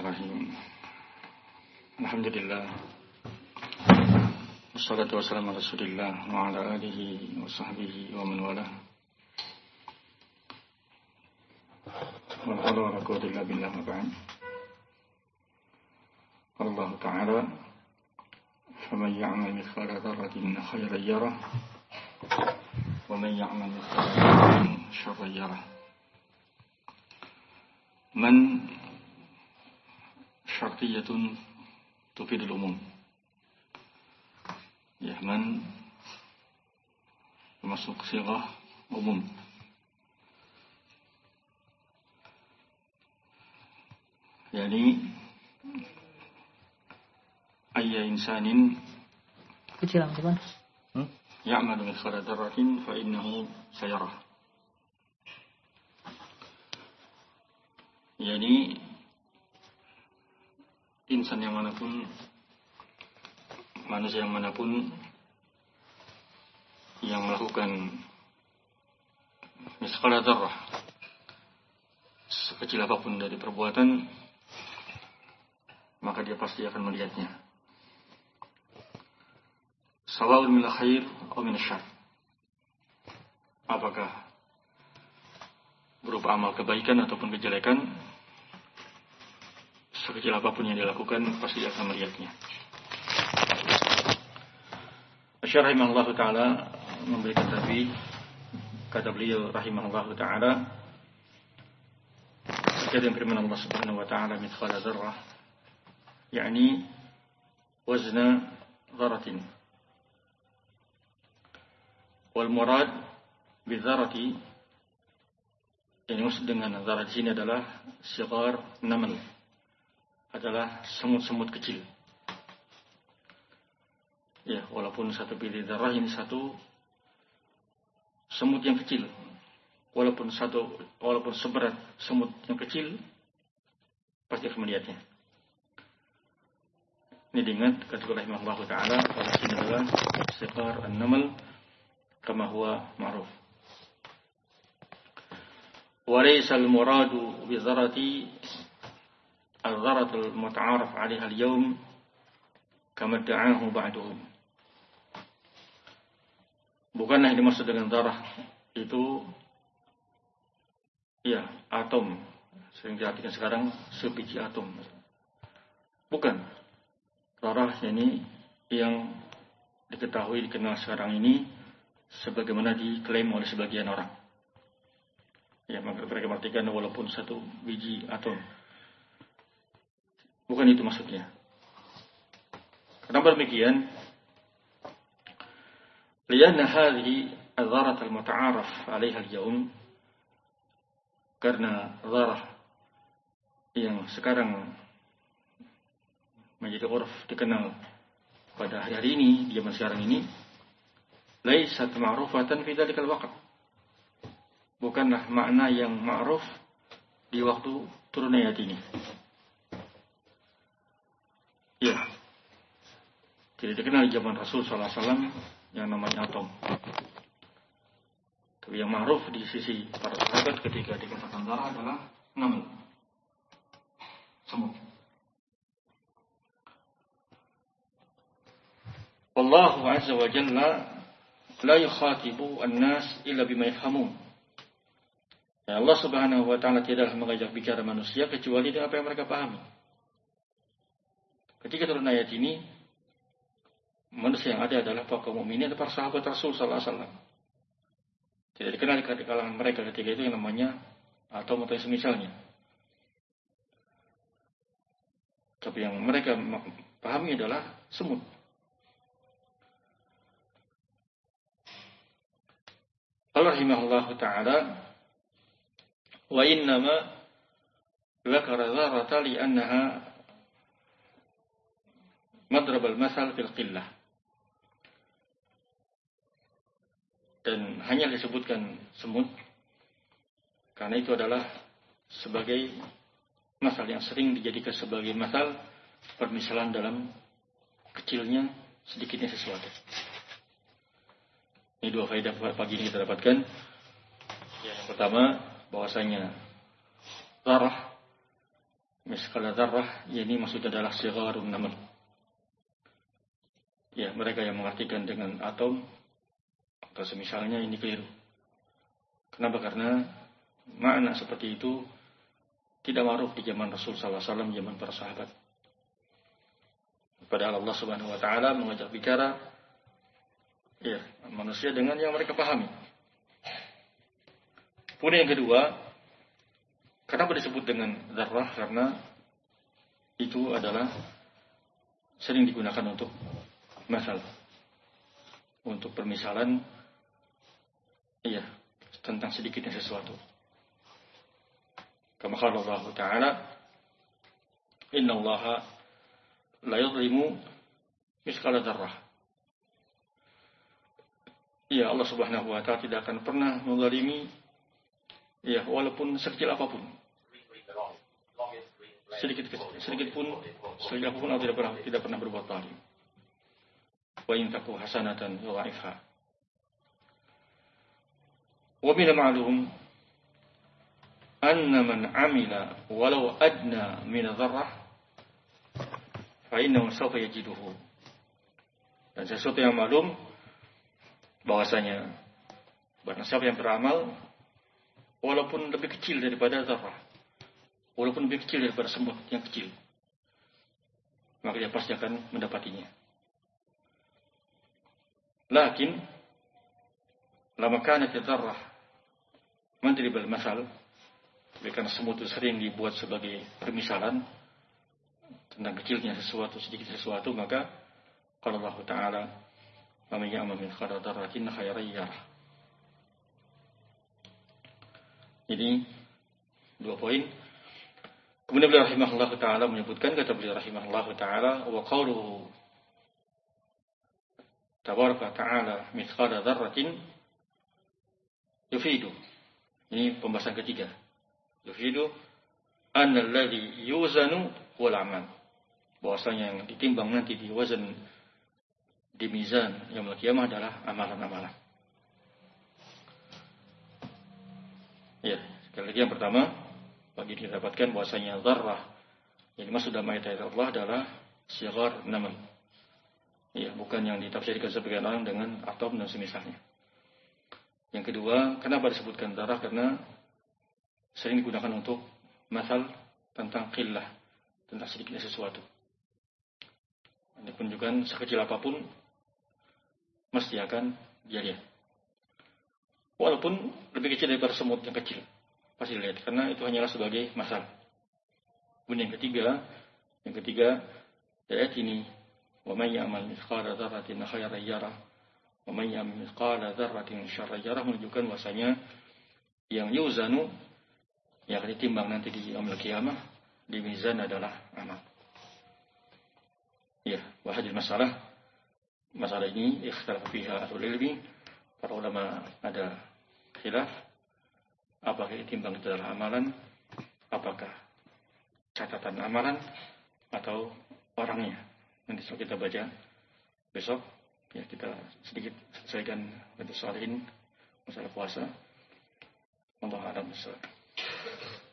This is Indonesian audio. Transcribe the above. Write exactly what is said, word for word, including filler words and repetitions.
Bismillahirrahmanirrahim. Alhamdulillah. Wassalatu wassalamu ala Rasulillah wa ala alihi wa sahbihi wa man walah. Wa la hawla wa la quwwata illa billah ma ba'd. Allah Ta'ala, "Faman ya'mal mithqala dzarratin khairan yarah, wa man ya'mal mithqala dzarratin syarran yarah." Man syartiyatun tufidul umum. Ya, man masuk sighah umum. Yani ayya insanin kecil teman. Hmm? Ya'malu mithqala dzarratin fa innahu sayarah. Yani insan yang manapun, manusia yang manapun yang melakukan mithqala dzarrah, sekecil apapun dari perbuatan, maka dia pasti akan melihatnya. Sawa'un min al-khair atau min asy-syarr. Apakah berupa amal kebaikan ataupun kejelekan, sekecil apapun yang dilakukan pasti akan melihatnya. Asy-Syaikh rahimahullahu taala memberikan tafsir, kata beliau rahimahullahu taala, terkait firman Allah Subhanahu wa taala mithqala dzarrah, yakni wazna dzarratin. Wal murad bi dzarrati, yang maksud dengan dzarrah di sini adalah sighar namal, adalah semut-semut kecil. Ya, walaupun satu biji dzarrah ini satu semut yang kecil, walaupun satu walaupun seberat semut yang kecil, pasti akan melihatnya. Ini diingat kata rahimahullah taala, pada sini adalah sighar an-namal kama huwa ma'ruf. Wa laysa al-muradu bi dzarrati al-dzarratul muta'arraf 'alaiha al-yawm kama da'ahu ba'duhum. Bukanlah yang dimaksud dengan dzarrah itu ya atom, sering diartikan sekarang sebiji atom. Bukan. Dzarrah ini yang diketahui dikenal sekarang ini sebagaimana diklaim oleh sebagian orang. Ya, maka mereka artikan walaupun satu biji atom. Bukan itu maksudnya. Kenapa demikian? Lianna hadhihi al-dzarrah al-muta'arraf 'alaiha al-yawm, karena dzarrah yang sekarang menjadi urf dikenal pada hari-hari ini, di zaman sekarang ini, laisat ma'rufatan fi dzalikal waqt. Bukanlah makna yang ma'ruf di waktu turunnya ayat ini. Ya, tidak dikenal di zaman Rasul sallallahu alaihi wasallam yang namanya atom. Tapi yang ma'ruf di sisi para sahabat ketika dikatakan dzarrah adalah namal, semut. Wallahu azza wa jalla la yukhatibu an-nas illa bima yafhamun. Ya, Allah Subhanahu wa taala tidaklah mengajak bicara manusia kecuali dengan apa yang mereka pahami. Ketika turun ayat ini, manusia yang ada adalah para kaum mukminin, para sahabat Rasul sallallahu alaihi wasallam. Tidak dikenal di kalangan mereka ketika itu yang namanya atau atau semisalnya. Tapi yang mereka pahami adalah semut. Allah rahimahullahu ta'ala, wa innama dzakara dzarrata li annaha madrab al-masal fil qillah. Dan hanya disebutkan semut karena itu adalah sebagai masal yang sering dijadikan sebagai masal permisalan dalam kecilnya, sedikitnya sesuatu. Ini dua faedah pagi ini kita dapatkan. Yang pertama, bahwasanya dzarrah miskala dzarrah, ini maksudnya adalah sigharun naml. Ya, mereka yang mengartikan dengan atom atau semisalnya ini keliru. Kenapa? Karena makna seperti itu tidak ma'ruf di zaman Rasul sallallahu alaihi wasallam, zaman para sahabat. Padahal Allah Subhanahu wa taala mengajak bicara ya, manusia dengan yang mereka pahami. Kemudian yang kedua, kenapa disebut dengan dzarrah? Karena itu adalah sering digunakan untuk masal, untuk permisalan iya, tentang sedikitnya sesuatu. Kama qala Allah Ta'ala, Inna Allah la yadhlimu miskala dzarrah. Ya, Allah Subhanahu wa taala tidak akan pernah menzalimi ya, walaupun sekecil apapun. Sedikit sedikit pun, sedikit apapun Allah tidak pernah tidak pernah berbuat zalim. Wa in taku hasanatan yudha'ifha. Wa min al-ma'lum anna man 'amila walau adna min dzarrah fa innahu sawfa yajiduhu. Dan sesuatu yang maklum bahwasanya barang siapa yang beramal walaupun lebih kecil daripada dzarrah, walaupun lebih kecil daripada semut yang kecil, maka dia pasti akan mendapatinya. Lakin lama kanat dzarrah mandribal masal, karena semut itu sering dibuat sebagai permisalan tentang kecilnya sesuatu, sedikit sesuatu, maka kalau Allah Ta'ala man ya'mal mithqala dzarratin khairan yarah. Jadi dua poin. Kemudian beliau rahimahullah ta'ala menyebutkan, kata beliau rahimahullah ta'ala, wa qawluhu tabaraka ta'ala mithqala dzarratin yufidu. Ini pembahasan ketiga. Yufidu anna alladhi yuzanu wal amal. Bahwasanya yang ditimbang nanti di wazan, di mizan yaumul qiyamah adalah amalan-amalan. Ya, sekali lagi yang pertama bagi didapatkan bahwasanya dzarrah yang dimaksud dalam ayat Allah adalah sighar naml. Ya, bukan yang ditafsirkan sebagian orang dengan atom dan semisalnya. Yang kedua, kenapa disebutkan dzarrah? Karena sering digunakan untuk masal tentang qillah, tentang sedikitnya sesuatu. Ini menunjukkan sekecil apapun mesti akan dia lihat. Walaupun lebih kecil daripada semut yang kecil, pasti dilihat, karena itu hanyalah sebagai masal. Kemudian yang ketiga, yang ketiga ayat ini, wa may ya'mal mithqala dzarratin khairan yarah, wa may ya'mal mithqala dzarratin syarran yarah, menunjukkan bahwasanya yang yuzanu, yang akan ditimbang nanti di yaumul qiyamah, di mizan adalah amal. Ya, wa hadhihi masalah, masalah ini ikhtilaf fiha ahlul ilmi, para ulama ada khilaf, apakah ditimbang itu adalah amalan, apakah catatan amalan, atau orangnya. Nanti kita baca besok, ya kita sedikit selesaikan untuk soal ini, masalah puasa. Allah a'lam bishawab.